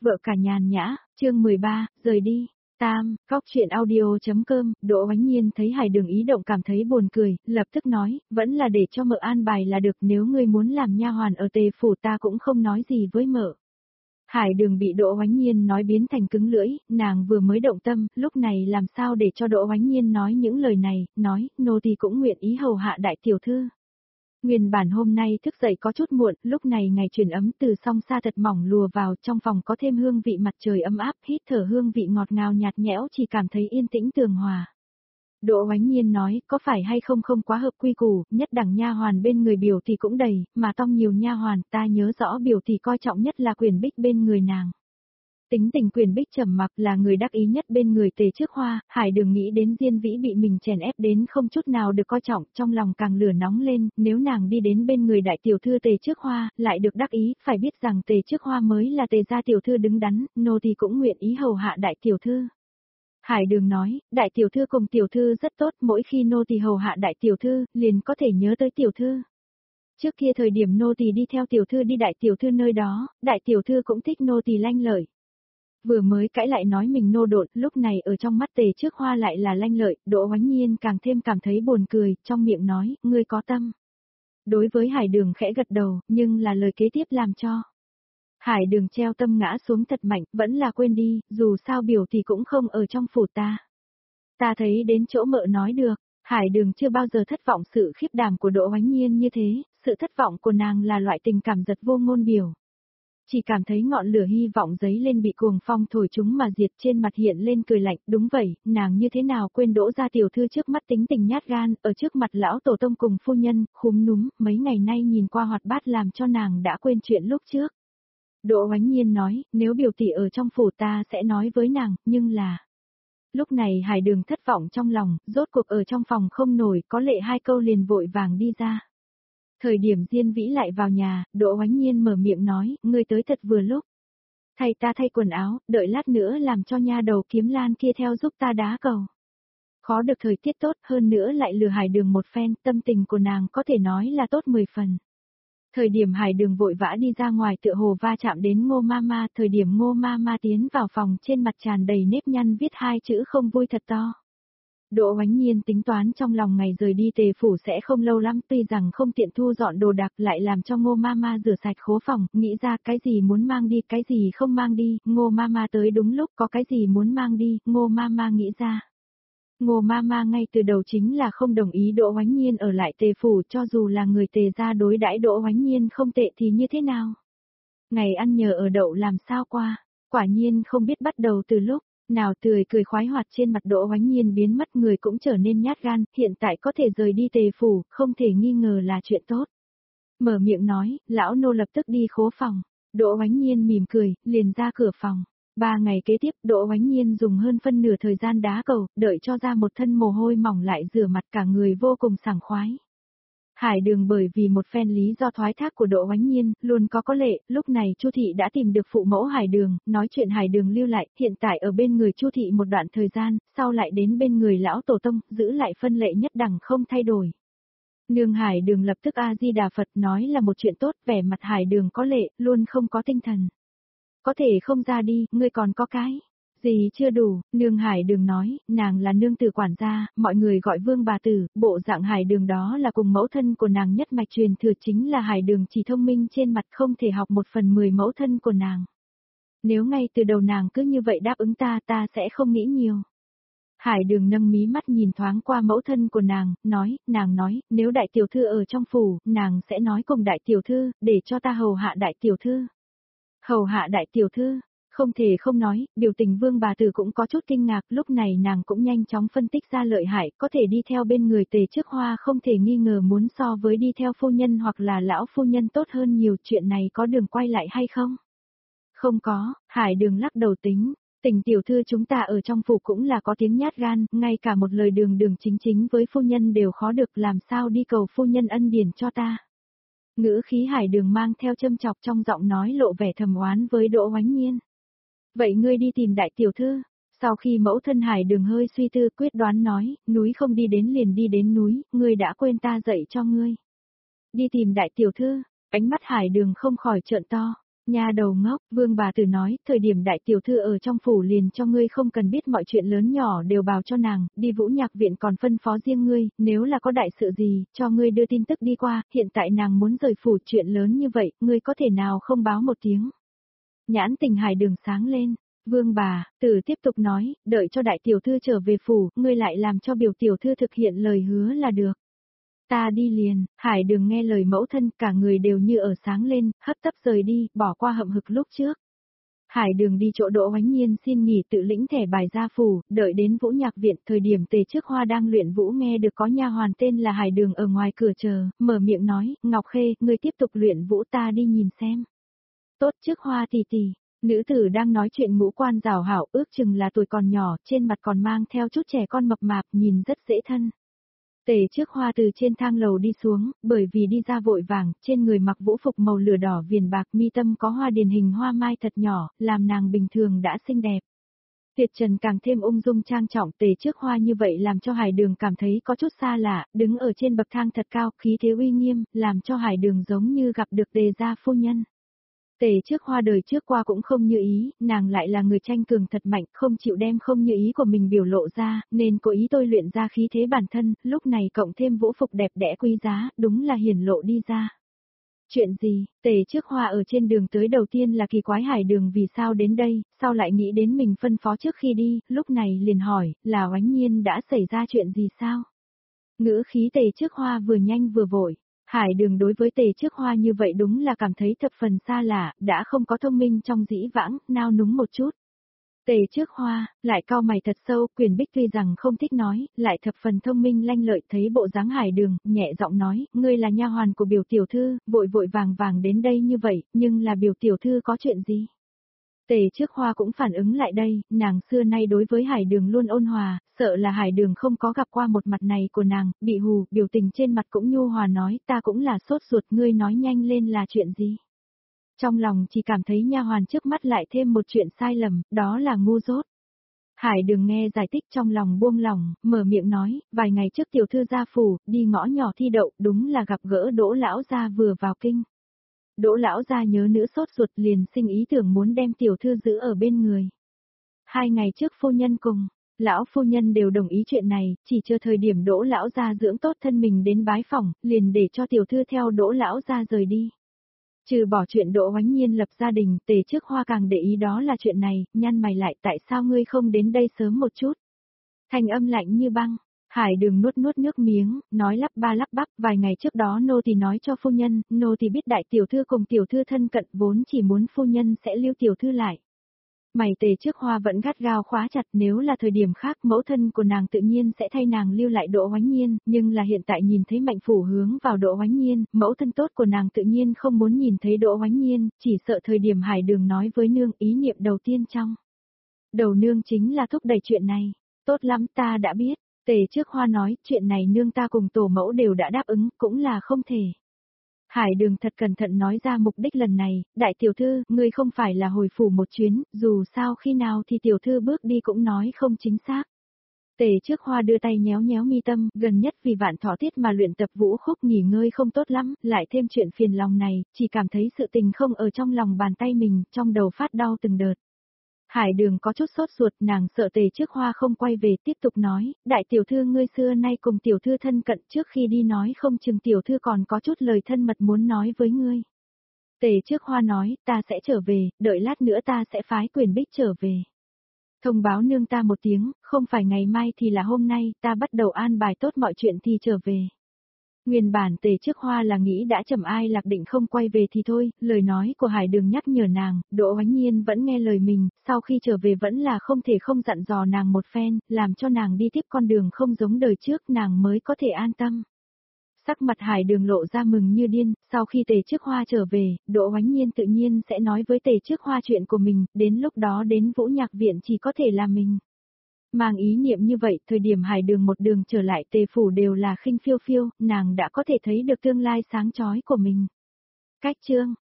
Vợ cả nhàn nhã, chương 13, rời đi. Tam, Cóc truyện audio.com, Đỗ Oánh Nhiên thấy Hải Đường ý động cảm thấy buồn cười, lập tức nói, vẫn là để cho mợ an bài là được, nếu ngươi muốn làm nha hoàn ở Tề phủ ta cũng không nói gì với mợ. Hải Đường bị Đỗ Oánh Nhiên nói biến thành cứng lưỡi, nàng vừa mới động tâm, lúc này làm sao để cho Đỗ Oánh Nhiên nói những lời này, nói, nô tỳ cũng nguyện ý hầu hạ đại tiểu thư. Nguyên bản hôm nay thức dậy có chút muộn, lúc này ngày chuyển ấm từ song sa thật mỏng lùa vào, trong phòng có thêm hương vị mặt trời ấm áp, hít thở hương vị ngọt ngào nhạt nhẽo, chỉ cảm thấy yên tĩnh tường hòa. Đỗ Oánh Nhiên nói, có phải hay không không quá hợp quy củ, nhất đẳng nha hoàn bên người biểu thì cũng đầy, mà tông nhiều nha hoàn, ta nhớ rõ biểu thì coi trọng nhất là Quyền Bích bên người nàng. Tính tình Quyền Bích trầm mặc là người đắc ý nhất bên người Tề Trước Hoa, Hải Đường nghĩ đến Diên Vĩ bị mình chèn ép đến không chút nào được coi trọng, trong lòng càng lửa nóng lên, nếu nàng đi đến bên người đại tiểu thư Tề Trước Hoa, lại được đắc ý, phải biết rằng Tề Trước Hoa mới là Tề gia tiểu thư đứng đắn, nô thì cũng nguyện ý hầu hạ đại tiểu thư. Hải Đường nói, đại tiểu thư cùng tiểu thư rất tốt, mỗi khi nô tỳ hầu hạ đại tiểu thư, liền có thể nhớ tới tiểu thư. Trước kia thời điểm nô tỳ đi theo tiểu thư đi đại tiểu thư nơi đó, đại tiểu thư cũng thích nô tỳ lanh lợi. Vừa mới cãi lại nói mình nô độn, lúc này ở trong mắt Tề Trước Hoa lại là lanh lợi, Đỗ Oánh Nhiên càng thêm cảm thấy buồn cười, trong miệng nói, ngươi có tâm. Đối với Hải Đường khẽ gật đầu, nhưng là lời kế tiếp làm cho. Hải Đường treo tâm ngã xuống thật mạnh, vẫn là quên đi, dù sao biểu thì cũng không ở trong phủ ta. Ta thấy đến chỗ mợ nói được, Hải Đường chưa bao giờ thất vọng sự khiếp đảm của Đỗ Oánh Nhiên như thế, sự thất vọng của nàng là loại tình cảm giật vô ngôn biểu. Chỉ cảm thấy ngọn lửa hy vọng giấy lên bị cuồng phong thổi chúng mà diệt, trên mặt hiện lên cười lạnh, đúng vậy, nàng như thế nào quên Đỗ gia tiểu thư trước mắt tính tình nhát gan, ở trước mặt lão tổ tông cùng phu nhân, khúm núm, mấy ngày nay nhìn qua hoạt bát làm cho nàng đã quên chuyện lúc trước. Đỗ Oánh Nhiên nói, nếu biểu tỷ ở trong phủ ta sẽ nói với nàng, nhưng là... Lúc này Hải Đường thất vọng trong lòng, rốt cuộc ở trong phòng không nổi, có lệ hai câu liền vội vàng đi ra. Thời điểm Diên Vĩ lại vào nhà, Đỗ Oánh Nhiên mở miệng nói, ngươi tới thật vừa lúc. Thay ta thay quần áo, đợi lát nữa làm cho nha đầu Kiếm Lan kia theo giúp ta đá cầu. Khó được thời tiết tốt, hơn nữa lại lừa Hải Đường một phen, tâm tình của nàng có thể nói là tốt 10 phần. Thời điểm Hải Đường vội vã đi ra ngoài tựa hồ va chạm đến Ngô Mama, thời điểm Ngô Mama tiến vào phòng trên mặt tràn đầy nếp nhăn viết hai chữ không vui thật to. Đỗ Oánh Nhiên tính toán trong lòng ngày rời đi Tề phủ sẽ không lâu lắm, tuy rằng không tiện thu dọn đồ đạc lại làm cho Ngô Mama rửa sạch khố phòng, nghĩ ra cái gì muốn mang đi, cái gì không mang đi, Ngô Mama tới đúng lúc, có cái gì muốn mang đi, Ngô Mama nghĩ ra. Ngô Mama ngay từ đầu chính là không đồng ý Đỗ Oánh Nhiên ở lại Tề phủ, cho dù là người Tề gia đối đãi Đỗ Oánh Nhiên không tệ thì như thế nào. Ngày ăn nhờ ở đậu làm sao qua, quả nhiên không biết bắt đầu từ lúc. Nào tươi cười khoái hoạt trên mặt Đỗ Oánh Nhiên biến mất, người cũng trở nên nhát gan, hiện tại có thể rời đi Tề phủ, không thể nghi ngờ là chuyện tốt. Mở miệng nói, lão nô lập tức đi khố phòng. Đỗ Oánh Nhiên mỉm cười, liền ra cửa phòng. 3 ngày kế tiếp, Đỗ Oánh Nhiên dùng hơn phân nửa thời gian đá cầu, đợi cho ra một thân mồ hôi mỏng lại rửa mặt, cả người vô cùng sảng khoái. Hải Đường bởi vì một phen lý do thoái thác của Đỗ Oánh Nhiên, luôn có lệ, lúc này Chu thị đã tìm được phụ mẫu Hải Đường, nói chuyện Hải Đường lưu lại, hiện tại ở bên người Chu thị một đoạn thời gian, sau lại đến bên người lão tổ tông, giữ lại phân lệ nhất đẳng không thay đổi. Nương Hải Đường lập tức A Di Đà Phật nói là một chuyện tốt, vẻ mặt Hải Đường có lệ, luôn không có tinh thần. Có thể không ra đi, ngươi còn có cái gì chưa đủ, nương Hải Đường nói, nàng là nương tử quản gia, mọi người gọi vương bà tử, bộ dạng Hải Đường đó là cùng mẫu thân của nàng nhất mạch truyền thừa, chính là Hải Đường chỉ thông minh trên mặt không thể học 1/10 mẫu thân của nàng. Nếu ngay từ đầu nàng cứ như vậy đáp ứng ta sẽ không nghĩ nhiều. Hải Đường nâng mí mắt nhìn thoáng qua mẫu thân của nàng, nàng nói, nếu đại tiểu thư ở trong phủ, nàng sẽ nói cùng đại tiểu thư, để cho ta hầu hạ đại tiểu thư. Hầu hạ đại tiểu thư, không thể không nói, biểu tình vương bà tử cũng có chút kinh ngạc, lúc này nàng cũng nhanh chóng phân tích ra lợi hại, có thể đi theo bên người Tề Trước Hoa không thể nghi ngờ muốn so với đi theo phu nhân hoặc là lão phu nhân tốt hơn nhiều, chuyện này có đường quay lại hay không? Không có, Hải Đường lắc đầu tính, Tình tiểu thư chúng ta ở trong phủ cũng là có tiếng nhát gan, ngay cả một lời đường đường chính chính với phu nhân đều khó được, làm sao đi cầu phu nhân ân điển cho ta. Ngữ khí Hải Đường mang theo châm chọc trong giọng nói lộ vẻ thầm oán với Đỗ Oánh Nhiên. Vậy ngươi đi tìm đại tiểu thư. Sau khi mẫu thân Hải Đường hơi suy tư quyết đoán nói, núi không đi đến liền đi đến núi, ngươi đã quên ta dạy cho ngươi. Đi tìm đại tiểu thư, ánh mắt Hải Đường không khỏi trợn to. Nha đầu ngốc, Vương bà tử nói, thời điểm đại tiểu thư ở trong phủ liền cho ngươi không cần biết mọi chuyện lớn nhỏ đều bào cho nàng, đi Vũ Nhạc viện còn phân phó riêng ngươi, nếu là có đại sự gì, cho ngươi đưa tin tức đi qua, hiện tại nàng muốn rời phủ chuyện lớn như vậy, ngươi có thể nào không báo một tiếng. Nhãn tình Hải Đường sáng lên, Vương bà tử tiếp tục nói, đợi cho đại tiểu thư trở về phủ, ngươi lại làm cho biểu tiểu thư thực hiện lời hứa là được. Ta đi liền, Hải Đường nghe lời mẫu thân, cả người đều như ở sáng lên, hấp tấp rời đi, bỏ qua hậm hực lúc trước. Hải Đường đi chỗ Đỗ Oánh Nhiên xin nghỉ tự lĩnh thẻ bài ra phủ, đợi đến Vũ Nhạc viện, thời điểm Tề Trước Hoa đang luyện vũ nghe được có nha hoàn tên là Hải Đường ở ngoài cửa chờ, mở miệng nói, Ngọc Khê, ngươi tiếp tục luyện vũ ta đi nhìn xem. Tốt Trước Hoa tỷ tỷ. Nữ tử đang nói chuyện ngũ quan rào hảo, ước chừng là tuổi còn nhỏ, trên mặt còn mang theo chút trẻ con mập mạp, nhìn rất dễ thân. Tề Trước Hoa từ trên thang lầu đi xuống, bởi vì đi ra vội vàng, trên người mặc vũ phục màu lửa đỏ viền bạc, mi tâm có hoa điển hình hoa mai thật nhỏ, làm nàng bình thường đã xinh đẹp. Tuyệt trần càng thêm ung dung trang trọng, Tề Trước Hoa như vậy làm cho Hải Đường cảm thấy có chút xa lạ, đứng ở trên bậc thang thật cao, khí thế uy nghiêm, làm cho Hải Đường giống như gặp được Tề gia phu nhân. Tề Trước Hoa đời trước qua cũng không như ý, nàng lại là người tranh cường thật mạnh, không chịu đem không như ý của mình biểu lộ ra, nên cố ý tôi luyện ra khí thế bản thân, lúc này cộng thêm vũ phục đẹp đẽ quý giá, đúng là hiển lộ đi ra. Chuyện gì, Tề Trước Hoa ở trên đường tới đầu tiên là kỳ quái Hải Đường vì sao đến đây, sau lại nghĩ đến mình phân phó trước khi đi, lúc này liền hỏi, là Oánh Nhiên đã xảy ra chuyện gì sao? Ngữ khí Tề Trước Hoa vừa nhanh vừa vội. Hải Đường đối với Tề Trước Hoa như vậy đúng là cảm thấy thập phần xa lạ, đã không có thông minh trong dĩ vãng, nao núng một chút. Tề Trước Hoa, lại cau mày thật sâu, Quyền Bích tuy rằng không thích nói, lại thập phần thông minh lanh lợi, thấy bộ dáng Hải Đường, nhẹ giọng nói, ngươi là nha hoàn của biểu tiểu thư, vội vội vàng vàng đến đây như vậy, nhưng là biểu tiểu thư có chuyện gì? Tề Trước Hoa cũng phản ứng lại đây, nàng xưa nay đối với Hải Đường luôn ôn hòa, sợ là Hải Đường không có gặp qua một mặt này của nàng, bị hù, biểu tình trên mặt cũng nhu hòa nói, ta cũng là sốt ruột, ngươi nói nhanh lên là chuyện gì. Trong lòng chỉ cảm thấy nha hoàn trước mắt lại thêm một chuyện sai lầm, đó là ngu dốt. Hải Đường nghe giải thích trong lòng buông lòng, mở miệng nói, vài ngày trước tiểu thư gia phủ, đi ngõ nhỏ thi đậu, đúng là gặp gỡ Đỗ lão gia vừa vào kinh. Đỗ lão gia nhớ nữ sốt ruột liền sinh ý tưởng muốn đem tiểu thư giữ ở bên người. 2 ngày trước phu nhân cùng, lão phu nhân đều đồng ý chuyện này, chỉ chờ thời điểm Đỗ lão gia dưỡng tốt thân mình đến bái phỏng, liền để cho tiểu thư theo Đỗ lão gia rời đi. Trừ bỏ chuyện Đỗ Oánh Nhiên lập gia đình, Tề Trước Hoa càng để ý đó là chuyện này, nhăn mày lại tại sao ngươi không đến đây sớm một chút. Thanh âm lạnh như băng. Hải Đường nuốt nuốt nước miếng, nói lắp ba lắp bắp, vài ngày trước đó nô tỳ nói cho phu nhân, nô tỳ biết đại tiểu thư cùng tiểu thư thân cận vốn chỉ muốn phu nhân sẽ lưu tiểu thư lại. Mày Tề Trước Hoa vẫn gắt gao khóa chặt, nếu là thời điểm khác mẫu thân của nàng tự nhiên sẽ thay nàng lưu lại Đỗ Oánh Nhiên, nhưng là hiện tại nhìn thấy Mạnh Phủ hướng vào Đỗ Oánh Nhiên, mẫu thân tốt của nàng tự nhiên không muốn nhìn thấy Đỗ Oánh Nhiên, chỉ sợ thời điểm Hải Đường nói với nương ý niệm đầu tiên trong đầu nương chính là thúc đẩy chuyện này. Tốt lắm ta đã biết. Tề Trước Hoa nói, chuyện này nương ta cùng tổ mẫu đều đã đáp ứng, cũng là không thể. Hải Đường thật cẩn thận nói ra mục đích lần này, đại tiểu thư, ngươi không phải là hồi phủ một chuyến, dù sao khi nào thì tiểu thư bước đi cũng nói không chính xác. Tề Trước Hoa đưa tay nhéo nhéo mi tâm, gần nhất vì Vạn Thọ tiết mà luyện tập vũ khúc nghỉ ngơi không tốt lắm, lại thêm chuyện phiền lòng này, chỉ cảm thấy sự tình không ở trong lòng bàn tay mình, trong đầu phát đau từng đợt. Hải Đường có chút sốt ruột, nàng sợ Tề Trước Hoa không quay về, tiếp tục nói, đại tiểu thư ngươi xưa nay cùng tiểu thư thân cận, trước khi đi nói không chừng tiểu thư còn có chút lời thân mật muốn nói với ngươi. Tề Trước Hoa nói, ta sẽ trở về, đợi lát nữa ta sẽ phái Quyền Bích trở về. Thông báo nương ta một tiếng, không phải ngày mai thì là hôm nay, ta bắt đầu an bài tốt mọi chuyện thì trở về. Nguyên bản Tề Trước Hoa là nghĩ đã chậm ai lạc định không quay về thì thôi, lời nói của Hải Đường nhắc nhở nàng, Đỗ Oánh Nhiên vẫn nghe lời mình, sau khi trở về vẫn là không thể không dặn dò nàng một phen, làm cho nàng đi tiếp con đường không giống đời trước nàng mới có thể an tâm. Sắc mặt Hải Đường lộ ra mừng như điên, sau khi Tề Trước Hoa trở về, Đỗ Oánh Nhiên tự nhiên sẽ nói với Tề Trước Hoa chuyện của mình, đến lúc đó đến Vũ Nhạc viện chỉ có thể là mình. Mang ý niệm như vậy, thời điểm Hải Đường một đường trở lại Tề phủ đều là khinh phiêu phiêu, nàng đã có thể thấy được tương lai sáng chói của mình. Cách chương